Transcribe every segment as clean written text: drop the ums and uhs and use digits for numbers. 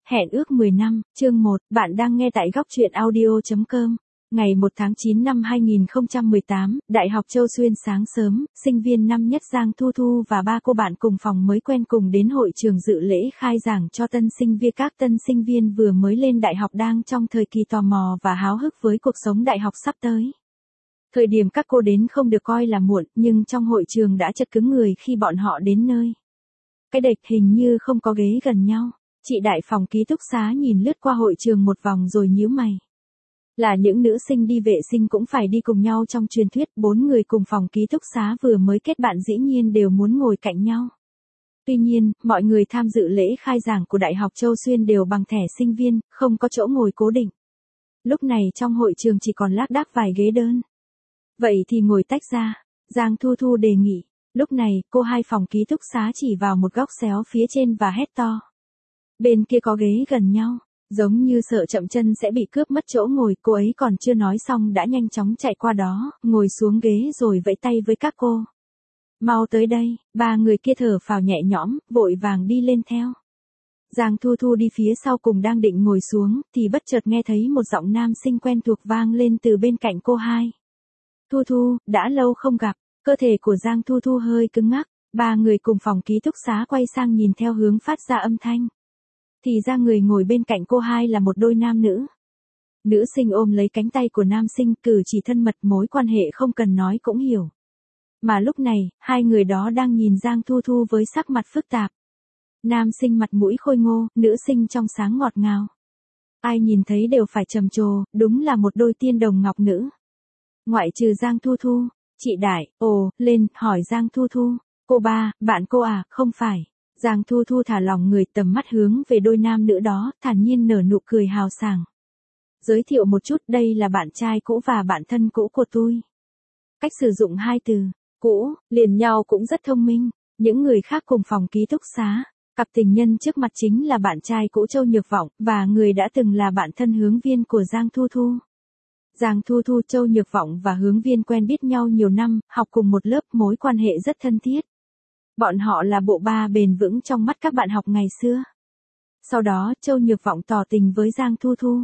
Hẹn ước 10 năm, chương 1, bạn đang nghe tại góc truyện audio.com. Ngày 1 tháng 9 năm 2018, Đại học Châu Xuyên sáng sớm, sinh viên năm nhất Giang Thu Thu và ba cô bạn cùng phòng mới quen cùng đến hội trường dự lễ khai giảng cho tân sinh viên. Các tân sinh viên vừa mới lên đại học đang trong thời kỳ tò mò và háo hức với cuộc sống đại học sắp tới. Thời điểm các cô đến không được coi là muộn, nhưng trong hội trường đã chật cứng người khi bọn họ đến nơi. Cái đệch hình như không có ghế gần nhau. Chị đại phòng ký túc xá nhìn lướt qua hội trường một vòng rồi nhíu mày. Là những nữ sinh đi vệ sinh cũng phải đi cùng nhau trong truyền thuyết, 4 người cùng phòng ký túc xá vừa mới kết bạn dĩ nhiên đều muốn ngồi cạnh nhau. Tuy nhiên, mọi người tham dự lễ khai giảng của Đại học Châu Xuyên đều bằng thẻ sinh viên, không có chỗ ngồi cố định. Lúc này trong hội trường chỉ còn lác đác vài ghế đơn. Vậy thì ngồi tách ra, Giang Thu Thu đề nghị. Lúc này, cô hai phòng ký túc xá chỉ vào một góc xéo phía trên và hét to. Bên kia có ghế gần nhau, giống như sợ chậm chân sẽ bị cướp mất chỗ ngồi, cô ấy còn chưa nói xong đã nhanh chóng chạy qua đó, ngồi xuống ghế rồi vẫy tay với các cô. Mau tới đây, ba người kia thở phào nhẹ nhõm, vội vàng đi lên theo. Giang Thu Thu đi phía sau cùng đang định ngồi xuống, thì bất chợt nghe thấy một giọng nam sinh quen thuộc vang lên từ bên cạnh cô hai. Thu Thu, đã lâu không gặp, cơ thể của Giang Thu Thu hơi cứng ngắc, ba người cùng phòng ký túc xá quay sang nhìn theo hướng phát ra âm thanh. Thì ra người ngồi bên cạnh cô hai là một đôi nam nữ. Nữ sinh ôm lấy cánh tay của nam sinh, cử chỉ thân mật, mối quan hệ không cần nói cũng hiểu. Mà lúc này, hai người đó đang nhìn Giang Thu Thu với sắc mặt phức tạp. Nam sinh mặt mũi khôi ngô, nữ sinh trong sáng ngọt ngào. Ai nhìn thấy đều phải trầm trồ, đúng là một đôi tiên đồng ngọc nữ. Ngoại trừ Giang Thu Thu, chị Đại, lên, hỏi Giang Thu Thu. Cô ba, bạn cô à, không phải. Giang Thu Thu thả lỏng người, tầm mắt hướng về đôi nam nữ đó, thản nhiên nở nụ cười hào sảng. Giới thiệu một chút, đây là bạn trai cũ và bạn thân cũ của tôi. Cách sử dụng hai từ, cũ, liền nhau cũng rất thông minh. Những người khác cùng phòng ký túc xá, cặp tình nhân trước mặt chính là bạn trai cũ Châu Nhược Vọng, và người đã từng là bạn thân hướng viên của Giang Thu Thu. Giang Thu Thu, Châu Nhược Vọng và hướng viên quen biết nhau nhiều năm, học cùng một lớp, mối quan hệ rất thân thiết. Bọn họ là bộ ba bền vững trong mắt các bạn học ngày xưa. Sau đó, Châu Nhược Vọng tỏ tình với Giang Thu Thu.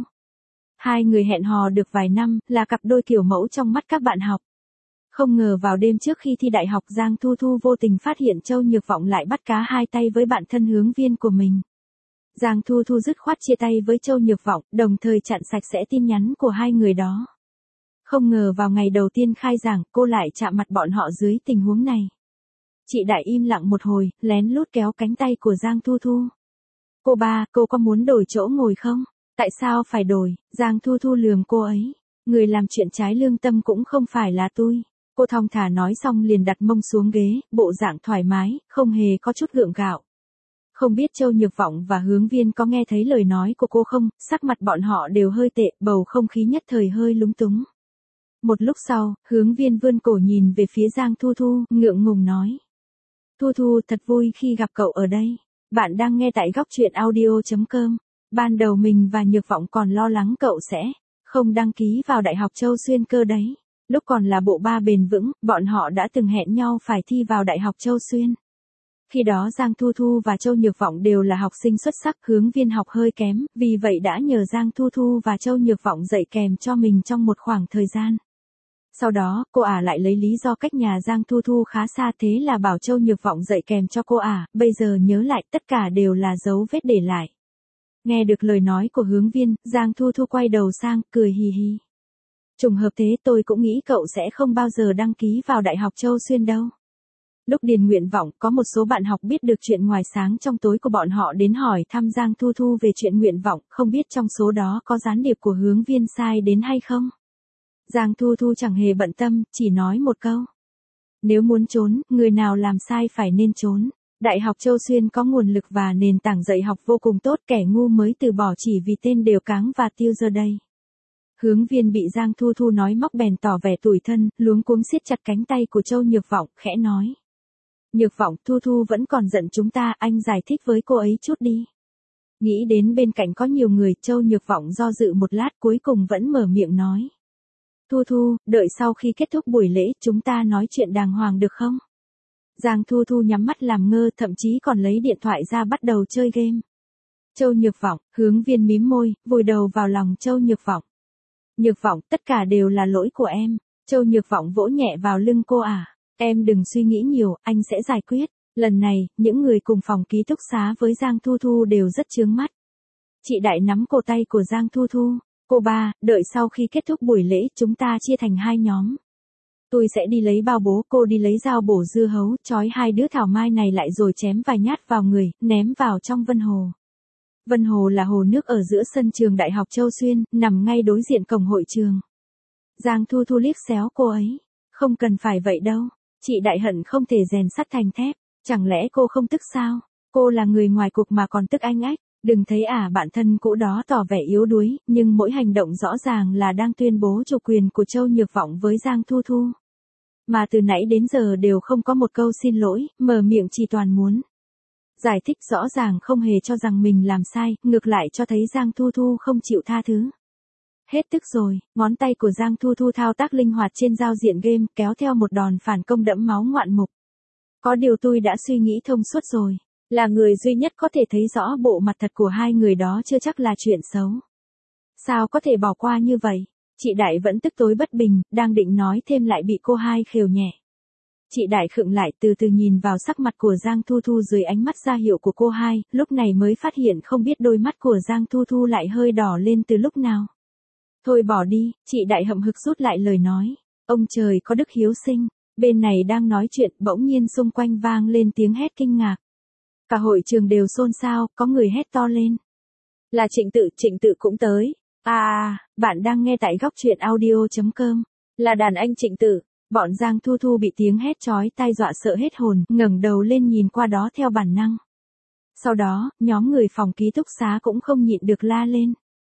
Hai người hẹn hò được vài năm, là cặp đôi kiểu mẫu trong mắt các bạn học. Không ngờ vào đêm trước khi thi đại học, Giang Thu Thu vô tình phát hiện Châu Nhược Vọng lại bắt cá hai tay với bạn thân hướng viên của mình. Giang Thu Thu dứt khoát chia tay với Châu Nhược Vọng, đồng thời chặn sạch sẽ tin nhắn của hai người đó. Không ngờ vào ngày đầu tiên khai giảng, cô lại chạm mặt bọn họ dưới tình huống này. Chị Đại im lặng một hồi, lén lút kéo cánh tay của Giang Thu Thu. Cô ba, cô có muốn đổi chỗ ngồi không? Tại sao phải đổi? Giang Thu Thu lườm cô ấy. Người làm chuyện trái lương tâm cũng không phải là tôi. Cô thong thả nói xong liền đặt mông xuống ghế, bộ dạng thoải mái, không hề có chút gượng gạo. Không biết Châu Nhược Vọng và hướng viên có nghe thấy lời nói của cô không, sắc mặt bọn họ đều hơi tệ, bầu không khí nhất thời hơi lúng túng. Một lúc sau, hướng viên vươn cổ nhìn về phía Giang Thu Thu, ngượng ngùng nói. Thu Thu, thật vui khi gặp cậu ở đây. Bạn đang nghe tại góc truyện audio.com. Ban đầu mình và Nhược Vọng còn lo lắng cậu sẽ không đăng ký vào Đại học Châu Xuyên cơ đấy. Lúc còn là bộ ba bền vững, bọn họ đã từng hẹn nhau phải thi vào Đại học Châu Xuyên. Khi đó Giang Thu Thu và Châu Nhược Vọng đều là học sinh xuất sắc, hướng viên học hơi kém, vì vậy đã nhờ Giang Thu Thu và Châu Nhược Vọng dạy kèm cho mình trong một khoảng thời gian. Sau đó, cô ả lại lấy lý do cách nhà Giang Thu Thu khá xa, thế là bảo Châu Nhược Vọng dạy kèm cho cô ả, bây giờ nhớ lại tất cả đều là dấu vết để lại. Nghe được lời nói của hướng viên, Giang Thu Thu quay đầu sang, cười hì hì. Trùng hợp thế, tôi cũng nghĩ cậu sẽ không bao giờ đăng ký vào Đại học Châu Xuyên đâu. Lúc điền nguyện vọng, có một số bạn học biết được chuyện ngoài sáng trong tối của bọn họ đến hỏi thăm Giang Thu Thu về chuyện nguyện vọng, không biết trong số đó có gián điệp của hướng viên sai đến hay không. Giang Thu Thu chẳng hề bận tâm, chỉ nói một câu. Nếu muốn trốn, người nào làm sai phải nên trốn. Đại học Châu Xuyên có nguồn lực và nền tảng dạy học vô cùng tốt, kẻ ngu mới từ bỏ chỉ vì tên đều cáng và tiêu giờ đây. Hướng viên bị Giang Thu Thu nói móc bèn tỏ vẻ tủi thân, luống cuống siết chặt cánh tay của Châu Nhược Vọng, khẽ nói. Nhược Vọng, Thu Thu vẫn còn giận chúng ta, anh giải thích với cô ấy chút đi. Nghĩ đến bên cạnh có nhiều người, Châu Nhược Vọng do dự một lát cuối cùng vẫn mở miệng nói. Thu Thu, đợi sau khi kết thúc buổi lễ, chúng ta nói chuyện đàng hoàng được không? Giang Thu Thu nhắm mắt làm ngơ, thậm chí còn lấy điện thoại ra bắt đầu chơi game. Châu Nhược Vọng, Hướng Viên mím môi, vùi đầu vào lòng Châu Nhược Vọng. Nhược Vọng, tất cả đều là lỗi của em. Châu Nhược Vọng vỗ nhẹ vào lưng cô à. Em đừng suy nghĩ nhiều, anh sẽ giải quyết. Lần này, những người cùng phòng ký túc xá với Giang Thu Thu đều rất chướng mắt. Chị Đại nắm cổ tay của Giang Thu Thu. Cô ba, đợi sau khi kết thúc buổi lễ chúng ta chia thành 2 nhóm. Tôi sẽ đi lấy bao bố, cô đi lấy dao bổ dưa hấu, trói 2 đứa thảo mai này lại rồi chém vài nhát vào người, ném vào trong Vân Hồ. Vân Hồ là hồ nước ở giữa sân trường Đại học Châu Xuyên, nằm ngay đối diện cổng hội trường. Giang Thu Thu liếc xéo cô ấy. Không cần phải vậy đâu. Chị Đại hận không thể rèn sắt thành thép. Chẳng lẽ cô không tức sao? Cô là người ngoài cuộc mà còn tức anh ách. Đừng thấy bạn thân cũ đó tỏ vẻ yếu đuối, nhưng mỗi hành động rõ ràng là đang tuyên bố chủ quyền của Châu Nhược Vọng với Giang Thu Thu. Mà từ nãy đến giờ đều không có một câu xin lỗi, mở miệng chỉ toàn muốn giải thích, rõ ràng không hề cho rằng mình làm sai, ngược lại cho thấy Giang Thu Thu không chịu tha thứ. Hết tức rồi, ngón tay của Giang Thu Thu thao tác linh hoạt trên giao diện game, kéo theo một đòn phản công đẫm máu ngoạn mục. Có điều tôi đã suy nghĩ thông suốt rồi. Là người duy nhất có thể thấy rõ bộ mặt thật của 2 người đó chưa chắc là chuyện xấu. Sao có thể bỏ qua như vậy? Chị Đại vẫn tức tối bất bình, đang định nói thêm lại bị cô hai khều nhẹ. Chị Đại khựng lại, từ từ nhìn vào sắc mặt của Giang Thu Thu dưới ánh mắt ra hiệu của cô hai, lúc này mới phát hiện không biết đôi mắt của Giang Thu Thu lại hơi đỏ lên từ lúc nào. Thôi bỏ đi, chị Đại hậm hực rút lại lời nói. Ông trời có đức hiếu sinh. Bên này đang nói chuyện, bỗng nhiên xung quanh vang lên tiếng hét kinh ngạc. Cả hội trường đều xôn xao, có người hét to lên. Là Trịnh Tự cũng tới. Bạn đang nghe tại góc truyện audio.com. Là đàn anh Trịnh Tự. Bọn Giang Thu Thu bị tiếng hét chói tai dọa sợ hết hồn, ngẩng đầu lên nhìn qua đó theo bản năng. Sau đó, nhóm người phòng ký túc xá cũng không nhịn được la lên.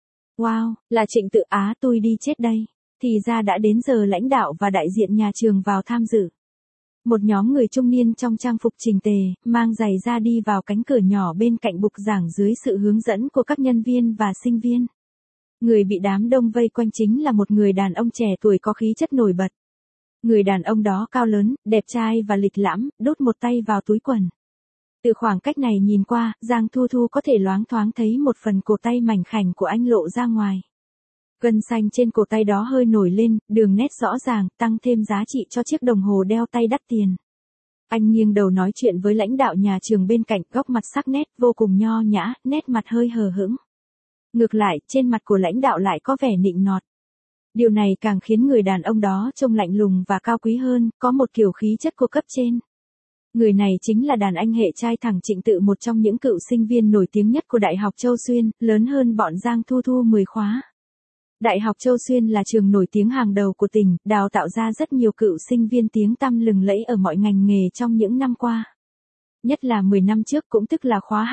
Wow, là Trịnh Tự tôi đi chết đây. Thì ra đã đến giờ lãnh đạo và đại diện nhà trường vào tham dự. Một nhóm người trung niên trong trang phục chỉnh tề, mang giày ra đi vào cánh cửa nhỏ bên cạnh bục giảng dưới sự hướng dẫn của các nhân viên và sinh viên. Người bị đám đông vây quanh chính là một người đàn ông trẻ tuổi có khí chất nổi bật. Người đàn ông đó cao lớn, đẹp trai và lịch lãm, đút một tay vào túi quần. Từ khoảng cách này nhìn qua, Giang Thu Thu có thể loáng thoáng thấy một phần cổ tay mảnh khảnh của anh lộ ra ngoài. Gân xanh trên cổ tay đó hơi nổi lên, đường nét rõ ràng, tăng thêm giá trị cho chiếc đồng hồ đeo tay đắt tiền. Anh nghiêng đầu nói chuyện với lãnh đạo nhà trường bên cạnh, góc mặt sắc nét, vô cùng nho nhã, nét mặt hơi hờ hững. Ngược lại, trên mặt của lãnh đạo lại có vẻ nịnh nọt. Điều này càng khiến người đàn ông đó trông lạnh lùng và cao quý hơn, có một kiểu khí chất của cấp trên. Người này chính là đàn anh hệ trai thẳng Trịnh Tự, một trong những cựu sinh viên nổi tiếng nhất của Đại học Châu Xuyên, lớn hơn bọn Giang Thu Thu 10 khóa. Đại học Châu Xuyên là trường nổi tiếng hàng đầu của tỉnh, đào tạo ra rất nhiều cựu sinh viên tiếng tăm lừng lẫy ở mọi ngành nghề trong những năm qua. Nhất là 10 năm trước, cũng tức là khóa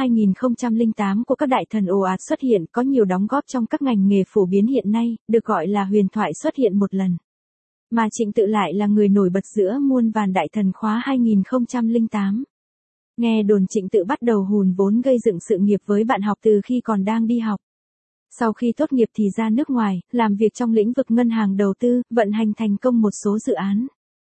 2008 của các đại thần ồ ạt xuất hiện, có nhiều đóng góp trong các ngành nghề phổ biến hiện nay, được gọi là huyền thoại xuất hiện một lần. Mà Trịnh Tự lại là người nổi bật giữa muôn vàn đại thần khóa 2008. Nghe đồn Trịnh Tự bắt đầu hùn vốn gây dựng sự nghiệp với bạn học từ khi còn đang đi học. Sau khi tốt nghiệp thì ra nước ngoài, làm việc trong lĩnh vực ngân hàng đầu tư, vận hành thành công một số dự án.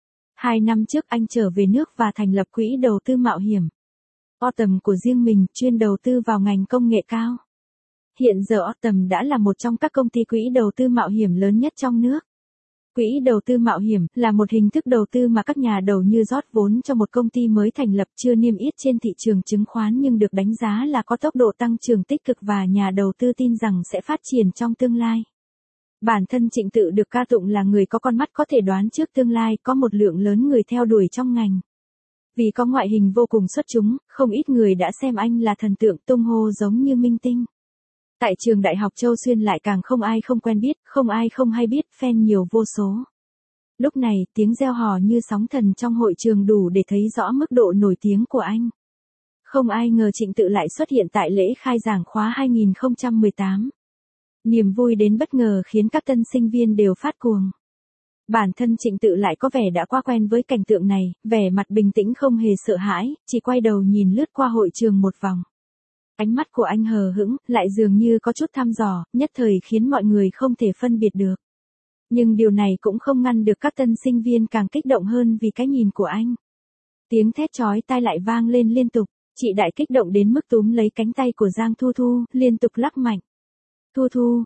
2 năm trước anh trở về nước và thành lập quỹ đầu tư mạo hiểm Autumn của riêng mình, chuyên đầu tư vào ngành công nghệ cao. Hiện giờ Autumn đã là một trong các công ty quỹ đầu tư mạo hiểm lớn nhất trong nước. Quỹ đầu tư mạo hiểm là một hình thức đầu tư mà các nhà đầu như rót vốn cho một công ty mới thành lập, chưa niêm yết trên thị trường chứng khoán nhưng được đánh giá là có tốc độ tăng trưởng tích cực và nhà đầu tư tin rằng sẽ phát triển trong tương lai. Bản thân Trịnh Tự được ca tụng là người có con mắt có thể đoán trước tương lai, có một lượng lớn người theo đuổi trong ngành. Vì có ngoại hình vô cùng xuất chúng, không ít người đã xem anh là thần tượng, tung hô giống như minh tinh. Tại trường Đại học Châu Xuyên lại càng không ai không quen biết, không ai không hay biết, fan nhiều vô số. Lúc này, tiếng reo hò như sóng thần trong hội trường đủ để thấy rõ mức độ nổi tiếng của anh. Không ai ngờ Trịnh Tự lại xuất hiện tại lễ khai giảng khóa 2018. Niềm vui đến bất ngờ khiến các tân sinh viên đều phát cuồng. Bản thân Trịnh Tự lại có vẻ đã qua quen với cảnh tượng này, vẻ mặt bình tĩnh không hề sợ hãi, chỉ quay đầu nhìn lướt qua hội trường một vòng. Ánh mắt của anh hờ hững, lại dường như có chút thăm dò, nhất thời khiến mọi người không thể phân biệt được. Nhưng điều này cũng không ngăn được các tân sinh viên càng kích động hơn vì cái nhìn của anh. Tiếng thét chói tai lại vang lên liên tục. Chị Đại kích động đến mức túm lấy cánh tay của Giang Thu Thu, liên tục lắc mạnh. Thu Thu,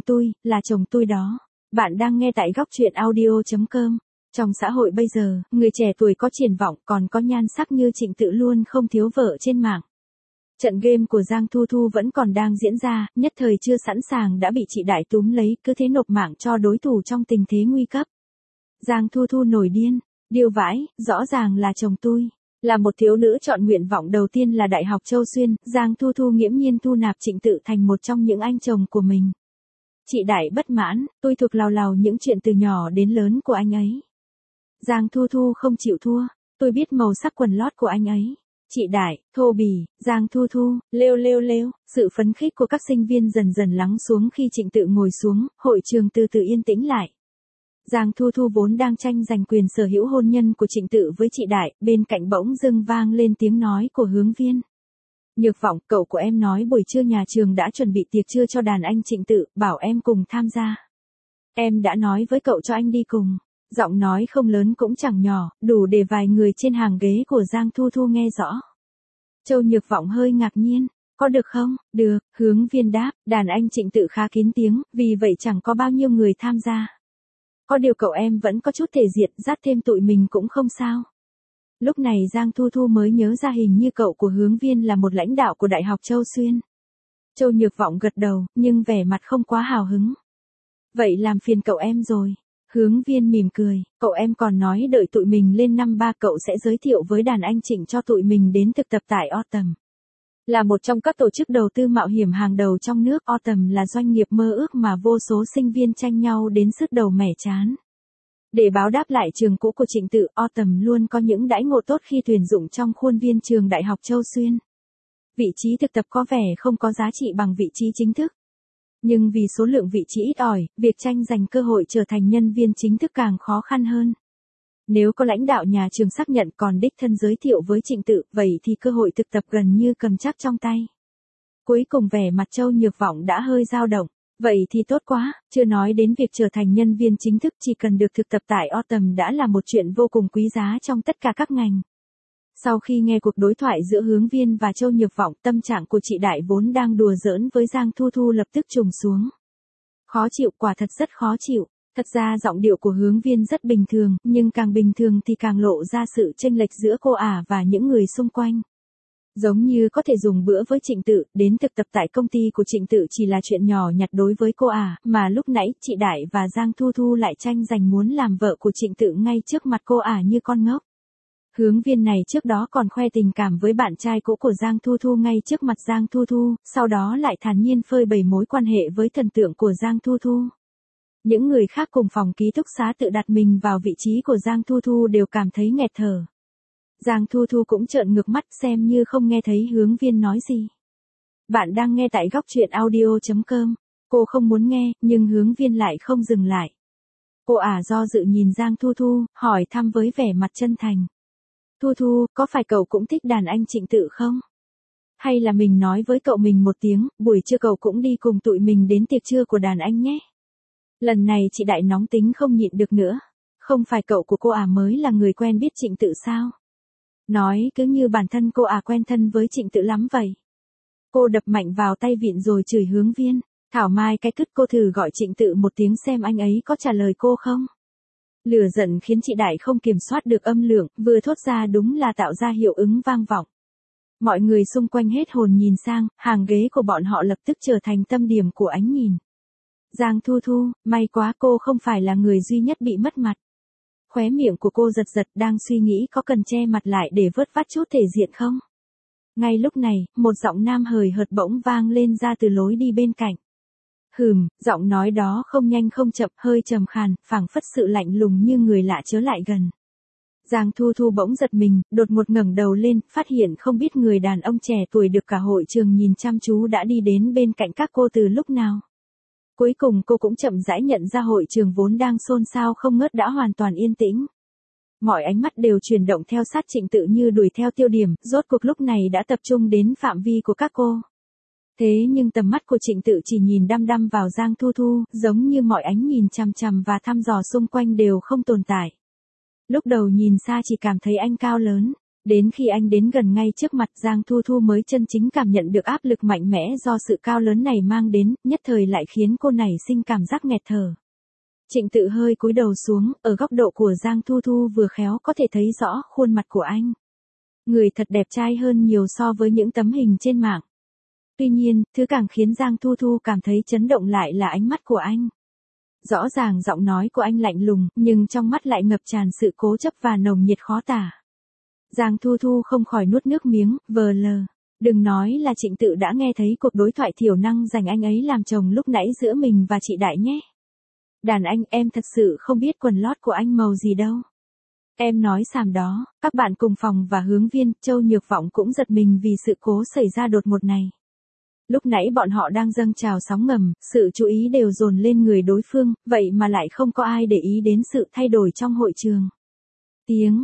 là chồng tôi đó. Bạn đang nghe tại góc truyện audio.com. Trong xã hội bây giờ, người trẻ tuổi có triển vọng còn có nhan sắc như Trịnh Tự luôn không thiếu vợ trên mạng. Trận game của Giang Thu Thu vẫn còn đang diễn ra, nhất thời chưa sẵn sàng đã bị chị Đại túm lấy, cứ thế nộp mạng cho đối thủ trong tình thế nguy cấp. Giang Thu Thu nổi điên, điêu vãi, rõ ràng là chồng tôi. Là một thiếu nữ chọn nguyện vọng đầu tiên là Đại học Châu Xuyên, Giang Thu Thu nghiễm nhiên thu nạp Trịnh Tự thành một trong những anh chồng của mình. Chị Đại bất mãn, tôi thuộc lào những chuyện từ nhỏ đến lớn của anh ấy. Giang Thu Thu không chịu thua, tôi biết màu sắc quần lót của anh ấy. Chị Đại, thô bỉ, Giang Thu Thu, lêu, sự phấn khích của các sinh viên dần dần lắng xuống khi Trịnh Tự ngồi xuống, hội trường từ từ yên tĩnh lại. Giang Thu Thu vốn đang tranh giành quyền sở hữu hôn nhân của Trịnh Tự với chị Đại, bên cạnh bỗng dưng vang lên tiếng nói của hướng viên. Nhược Vọng, cậu của em nói buổi trưa nhà trường đã chuẩn bị tiệc trưa cho đàn anh Trịnh Tự, bảo em cùng tham gia. Em đã nói với cậu cho anh đi cùng. Giọng nói không lớn cũng chẳng nhỏ, đủ để vài người trên hàng ghế của Giang Thu Thu nghe rõ. Châu Nhược Vọng hơi ngạc nhiên, có được không? Được, hướng viên đáp, đàn anh Trịnh Tự khá kín tiếng, vì vậy chẳng có bao nhiêu người tham gia. Có điều cậu em vẫn có chút thể diện, dắt thêm tụi mình cũng không sao. Lúc này Giang Thu Thu mới nhớ ra hình như cậu của hướng viên là một lãnh đạo của Đại học Châu Xuyên. Châu Nhược Vọng gật đầu, nhưng vẻ mặt không quá hào hứng. Vậy làm phiền cậu em rồi. Hướng viên mỉm cười, cậu em còn nói đợi tụi mình lên năm 3 cậu sẽ giới thiệu với đàn anh Trịnh cho tụi mình đến thực tập tại Autumn. Là một trong các tổ chức đầu tư mạo hiểm hàng đầu trong nước, Autumn là doanh nghiệp mơ ước mà vô số sinh viên tranh nhau đến sứt đầu mẻ trán. Để báo đáp lại trường cũ của Trịnh Tự, Autumn luôn có những đãi ngộ tốt khi tuyển dụng trong khuôn viên trường Đại học Châu Xuyên. Vị trí thực tập có vẻ không có giá trị bằng vị trí chính thức. Nhưng vì số lượng vị trí ít ỏi, việc tranh giành cơ hội trở thành nhân viên chính thức càng khó khăn hơn. Nếu có lãnh đạo nhà trường xác nhận còn đích thân giới thiệu với Trịnh Tự, vậy thì cơ hội thực tập gần như cầm chắc trong tay. Cuối cùng vẻ mặt Châu Nhược Vọng đã hơi dao động. Vậy thì tốt quá, chưa nói đến việc trở thành nhân viên chính thức, chỉ cần được thực tập tại Autumn đã là một chuyện vô cùng quý giá trong tất cả các ngành. Sau khi nghe cuộc đối thoại giữa hướng viên và Châu Nhược Vọng, tâm trạng của chị Đại vốn đang đùa giỡn với Giang Thu Thu lập tức trùng xuống. Khó chịu, quả thật rất khó chịu. Thật ra giọng điệu của hướng viên rất bình thường, nhưng càng bình thường thì càng lộ ra sự chênh lệch giữa cô ả và những người xung quanh. Giống như có thể dùng bữa với Trịnh Tự, đến thực tập tại công ty của Trịnh Tự chỉ là chuyện nhỏ nhặt đối với cô ả, mà lúc nãy chị Đại và Giang Thu Thu lại tranh giành muốn làm vợ của Trịnh Tự ngay trước mặt cô ả như con ngốc. Hướng viên này trước đó còn khoe tình cảm với bạn trai cũ của Giang Thu Thu ngay trước mặt Giang Thu Thu, sau đó lại thản nhiên phơi bày mối quan hệ với thần tượng của Giang Thu Thu. Những người khác cùng phòng ký túc xá tự đặt mình vào vị trí của Giang Thu Thu đều cảm thấy nghẹt thở. Giang Thu Thu cũng trợn ngược mắt xem như không nghe thấy hướng viên nói gì. Bạn đang nghe tại góc truyện audio.com. Cô không muốn nghe, nhưng hướng viên lại không dừng lại. Cô ả do dự nhìn Giang Thu Thu, hỏi thăm với vẻ mặt chân thành. Thu Thu, có phải cậu cũng thích đàn anh Trịnh Tự không? Hay là mình nói với cậu mình một tiếng, buổi trưa cậu cũng đi cùng tụi mình đến tiệc trưa của đàn anh nhé. Lần này chị Đại nóng tính không nhịn được nữa. Không phải cậu của cô ả mới là người quen biết Trịnh Tự sao? Nói cứ như bản thân cô ả quen thân với Trịnh Tự lắm vậy. Cô đập mạnh vào tay vịn rồi chửi hướng viên. Thảo mai cái cứt, cô thử gọi Trịnh Tự một tiếng xem anh ấy có trả lời cô không? Lửa giận khiến chị Đại không kiểm soát được âm lượng, vừa thốt ra đúng là tạo ra hiệu ứng vang vọng. Mọi người xung quanh hết hồn nhìn sang, hàng ghế của bọn họ lập tức trở thành tâm điểm của ánh nhìn. Giang Thu Thu, may quá cô không phải là người duy nhất bị mất mặt. Khóe miệng của cô giật giật, đang suy nghĩ có cần che mặt lại để vớt vát chút thể diện không. Ngay lúc này, một giọng nam hời hợt bỗng vang lên ra từ lối đi bên cạnh. Giọng nói đó không nhanh không chậm, hơi trầm khàn, phảng phất sự lạnh lùng như người lạ chớ lại gần. Giang Thu Thu bỗng giật mình, đột ngột ngẩng đầu lên, phát hiện không biết người đàn ông trẻ tuổi được cả hội trường nhìn chăm chú đã đi đến bên cạnh các cô từ lúc nào. Cuối cùng cô cũng chậm rãi nhận ra hội trường vốn đang xôn xao không ngớt đã hoàn toàn yên tĩnh. Mọi ánh mắt đều chuyển động theo sát Trịnh Tự như đuổi theo tiêu điểm, rốt cuộc lúc này đã tập trung đến phạm vi của các cô. Thế nhưng tầm mắt của Trịnh Tự chỉ nhìn đăm đăm vào Giang Thu Thu, giống như mọi ánh nhìn chằm chằm và thăm dò xung quanh đều không tồn tại. Lúc đầu nhìn xa chỉ cảm thấy anh cao lớn, Đến khi anh đến gần ngay trước mặt Giang Thu Thu mới chân chính cảm nhận được áp lực mạnh mẽ do sự cao lớn này mang đến, nhất thời lại khiến cô nảy sinh cảm giác nghẹt thở. Trịnh Tự hơi cúi đầu xuống, ở góc độ của Giang Thu Thu vừa khéo có thể thấy rõ khuôn mặt của anh. Người thật đẹp trai hơn nhiều so với những tấm hình trên mạng. Tuy nhiên, thứ càng khiến Giang Thu Thu cảm thấy chấn động lại là ánh mắt của anh. Rõ ràng giọng nói của anh lạnh lùng, nhưng trong mắt lại ngập tràn sự cố chấp và nồng nhiệt khó tả. Giang Thu Thu không khỏi nuốt nước miếng, vờ lờ. Đừng nói là Trịnh Tự đã nghe thấy cuộc đối thoại thiểu năng giành anh ấy làm chồng lúc nãy giữa mình và chị Đại nhé. Đàn anh, em thật sự không biết quần lót của anh màu gì đâu. Em nói xàm đó. Các bạn cùng phòng và hướng viên, Châu Nhược Vọng cũng giật mình vì sự cố xảy ra đột ngột này. Lúc nãy bọn họ đang dâng trào sóng ngầm, sự chú ý đều dồn lên người đối phương, vậy mà lại không có ai để ý đến sự thay đổi trong hội trường. Tiếng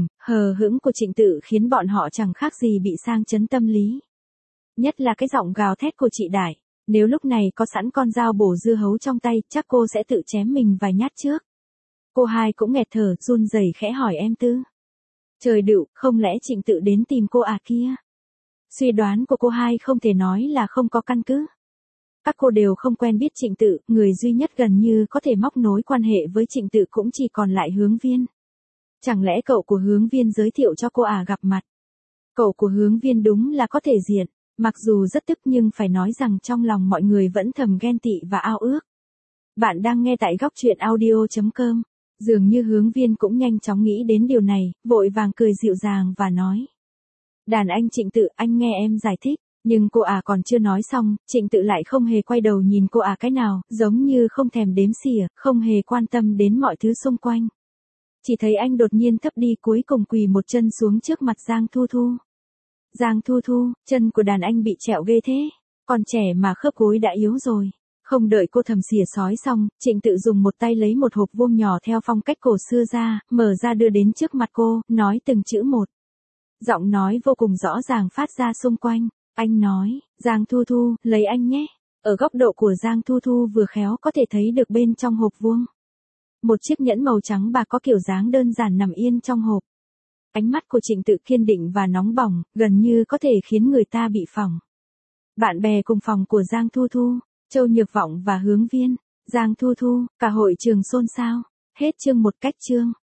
hờ hững của Trịnh Tự khiến bọn họ chẳng khác gì bị sang chấn tâm lý. Nhất là cái giọng gào thét của chị Đại. Nếu lúc này có sẵn con dao bổ dưa hấu trong tay, chắc cô sẽ tự chém mình vài nhát trước. Cô Hai cũng nghẹt thở, run rẩy khẽ hỏi em Tư. Trời đựu, không lẽ Trịnh Tự đến tìm cô à kia? Suy đoán của cô Hai không thể nói là không có căn cứ. Các cô đều không quen biết Trịnh Tự, người duy nhất gần như có thể móc nối quan hệ với Trịnh Tự cũng chỉ còn lại Hướng Viên. Chẳng lẽ cậu của Hướng Viên giới thiệu cho cô à gặp mặt? Cậu của Hướng Viên đúng là có thể diện, mặc dù rất tức nhưng phải nói rằng trong lòng mọi người vẫn thầm ghen tị và ao ước. Bạn đang nghe tại góc truyện audio.com. Dường như Hướng Viên cũng nhanh chóng nghĩ đến điều này, vội vàng cười dịu dàng và nói. Đàn anh Trịnh Tự, anh nghe em giải thích. Nhưng cô à còn chưa nói xong, Trịnh Tự lại không hề quay đầu nhìn cô à cái nào, giống như không thèm đếm xỉa, không hề quan tâm đến mọi thứ xung quanh. Chỉ thấy anh đột nhiên thấp đi cuối cùng quỳ một chân xuống trước mặt Giang Thu Thu. Giang Thu Thu, chân của đàn anh bị trẹo ghê thế, còn trẻ mà khớp gối đã yếu rồi. Không đợi cô thầm xỉa sói xong, Trịnh Tự dùng một tay lấy một hộp vuông nhỏ theo phong cách cổ xưa ra, mở ra đưa đến trước mặt cô, nói từng chữ một. Giọng nói vô cùng rõ ràng phát ra xung quanh. Anh nói, Giang Thu Thu, lấy anh nhé. Ở góc độ của Giang Thu Thu vừa khéo có thể thấy được bên trong hộp vuông. Một chiếc nhẫn màu trắng bạc có kiểu dáng đơn giản nằm yên trong hộp. Ánh mắt của Trịnh Tự kiên định và nóng bỏng, gần như có thể khiến người ta bị phỏng. Bạn bè cùng phòng của Giang Thu Thu, Châu Nhược Vọng và Hướng Viên, Giang Thu Thu, cả hội trường xôn xao. Hết chương 1 cách chương.